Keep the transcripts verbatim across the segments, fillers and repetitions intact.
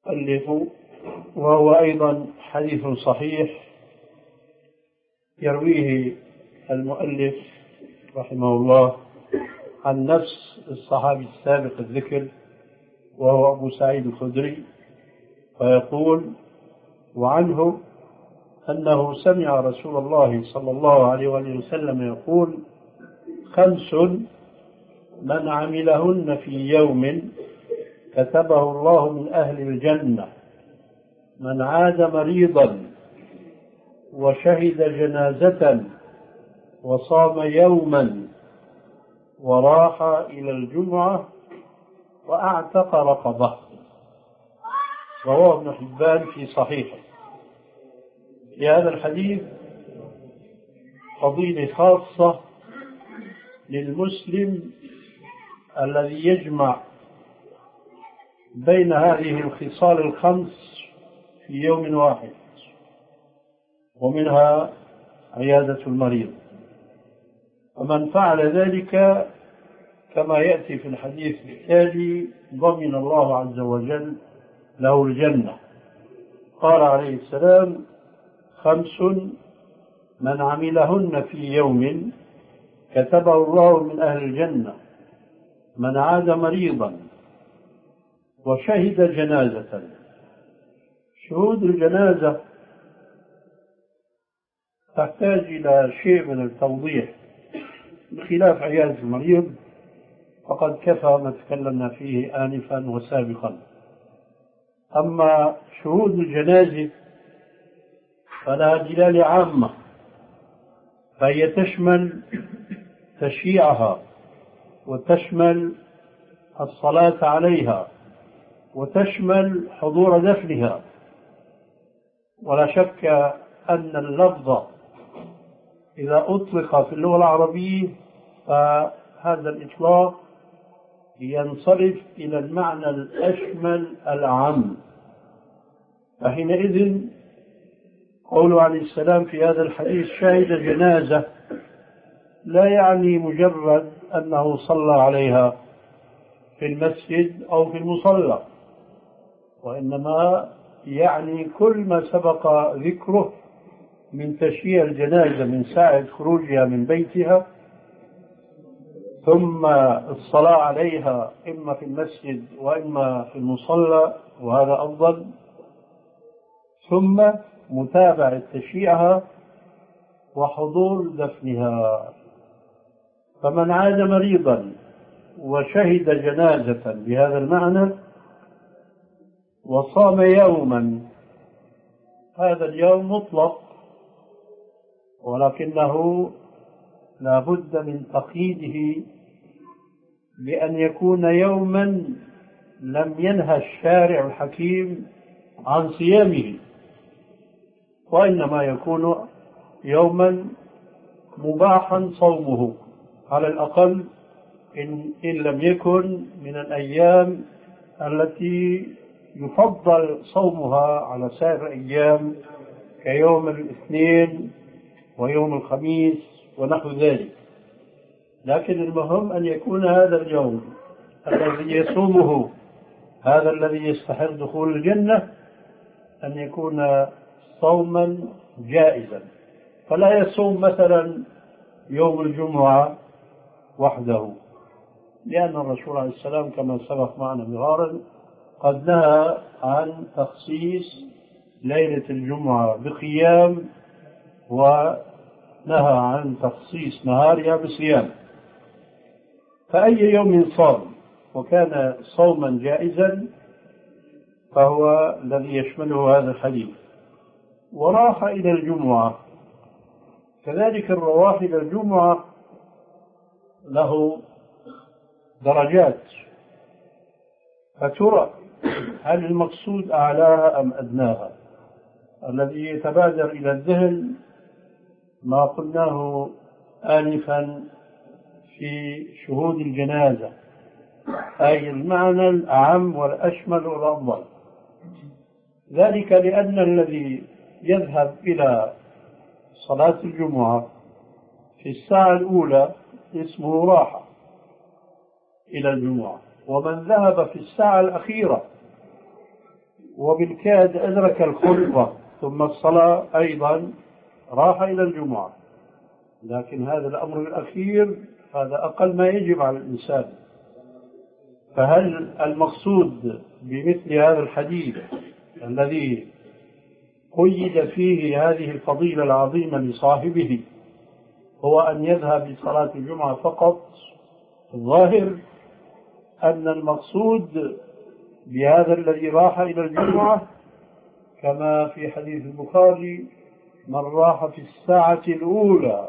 المؤلف، وهو أيضا حديث صحيح يرويه المؤلف رحمه الله عن نفس الصحابي السابق الذكر وهو أبو سعيد الخدري، فيقول: وعنه أنه سمع رسول الله صلى الله عليه وآله وسلم يقول: خمس من عملهن في يوم كتبه الله من أهل الجنة: من عاد مريضا وشهد جنازة وصام يوما وراح إلى الجمعة وأعتق رقبة. رواه ابن حبان في صحيحه. في هذا الحديث فضيلة خاصة للمسلم الذي يجمع بين هذه الخصال الخمس في يوم واحد، ومنها عيادة المريض. ومن فعل ذلك كما يأتي في الحديث التالي ضمن الله عز وجل له الجنة. قال عليه السلام: خمس من عملهن في يوم كتبه الله من أهل الجنة: من عاد مريضا وشهد جنازة. شهود الجنازة تحتاج إلى شيء من التوضيح، بخلاف عيادة المريض فقد كفى ما تكلمنا فيه آنفا وسابقا. أما شهود الجنازة فلها دلالة عامة، فهي تشمل تشييعها وتشمل الصلاة عليها وتشمل حضور دفنها. ولا شك أن اللفظ إذا أطلق في اللغة العربية فهذا الإطلاق ينصرف إلى المعنى الأشمل العام. فحينئذ قوله عليه السلام في هذا الحديث شهد جنازة لا يعني مجرد أنه صلى عليها في المسجد أو في المصلى، وإنما يعني كل ما سبق ذكره من تشييع الجنازة من ساعة خروجها من بيتها، ثم الصلاة عليها إما في المسجد وإما في المصلى وهذا أفضل، ثم متابعة تشييعها وحضور دفنها. فمن عاد مريضا وشهد جنازة بهذا المعنى وصام يوما، هذا اليوم مطلق، ولكنه لا بد من تقييده بأن يكون يوما لم ينهى الشارع الحكيم عن صيامه، وإنما يكون يوما مباحا صومه على الأقل إن, إن لم يكن من الأيام التي يفضل صومها على سائر الأيام كيوم الاثنين ويوم الخميس ونحو ذلك. لكن المهم أن يكون هذا اليوم الذي يصومه هذا الذي يستحق دخول الجنة أن يكون صوما جائزا، فلا يصوم مثلا يوم الجمعة وحده، لأن الرسول عليه السلام كما سبق معنا مرارا قد نهى عن تخصيص ليلة الجمعة بقيام ونهى عن تخصيص نهارها بصيام. فأي يوم صام وكان صوما جائزا فهو الذي يشمله هذا الحديث. وراح إلى الجمعة، كذلك الرواح إلى الجمعة له درجات، فترى هل المقصود أعلاها أم أدناها. الذي يتبادر إلى الذهن ما قلناه آنفا في شهود الجنازة، أي المعنى الأعم والأشمل والأفضل، ذلك لأن الذي يذهب إلى صلاة الجمعة في الساعة الأولى اسمه راحة إلى الجمعة، ومن ذهب في الساعة الأخيرة وبالكاد أدرك الخطبة ثم الصلاة أيضا راح إلى الجمعة، لكن هذا الأمر الأخير هذا أقل ما يجب على الإنسان. فهل المقصود بمثل هذا الحديث الذي قيد فيه هذه الفضيلة العظيمة لصاحبه هو أن يذهب لصلاة الجمعة فقط؟ الظاهر أن المقصود بهذا الذي راح إلى الجمعة كما في حديث البخاري: من راح في الساعة الأولى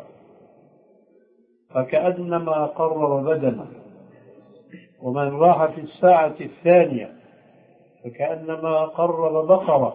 فكأنما قرب بدنه، ومن راح في الساعة الثانية فكأنما قرب بقرة،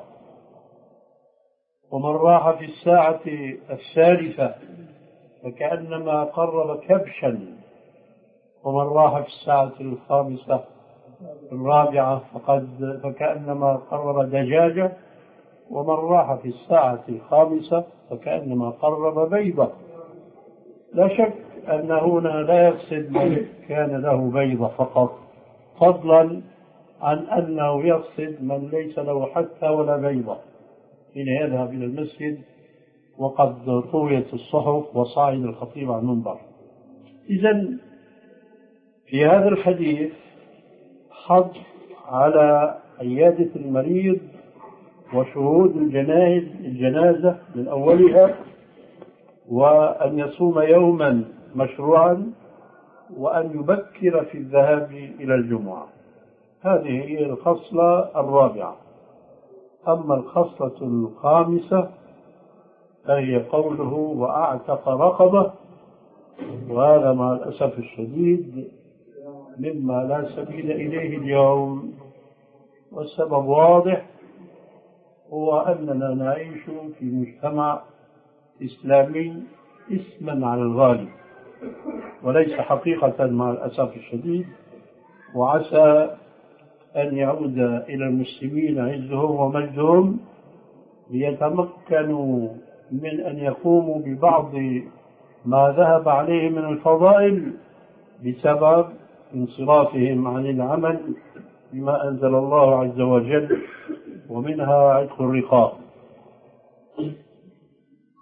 ومن راح في الساعة الثالثة فكأنما قرب كبشا، ومن راح في الساعة الخامسة الرابعة فقد فكأنما قرب دجاجة، ومن راح في الساعة الخامسة فكأنما قرب بيضة. لا شك أن هنا لا يقصد من كان له بيضة فقط، فضلا عن أنه يقصد من ليس له حتى ولا بيضة حين يذهب إلى المسجد وقد طويت الصحف وصعد الخطيب على المنبر. إذن في هذا الحديث حض على عيادة المريض وشهود الجنازة من أولها، وأن يصوم يوما مشروعا، وأن يبكر في الذهاب إلى الجمعة. هذه هي الخصلة الرابعة. أما الخصلة الخامسة فهي قوله: وأعتق رقبة. وهذا مع الأسف الشديد مما لا سبيل إليه اليوم، والسبب واضح، هو أننا نعيش في مجتمع إسلامي اسما على الغالب وليس حقيقة مع الأسف الشديد. وعسى أن يعود إلى المسلمين عزهم ومجدهم ليتمكنوا من أن يقوموا ببعض ما ذهب عليه من الفضائل بسبب انصرافهم عن العمل بما أنزل الله عز وجل، ومنها عتق الرقاب.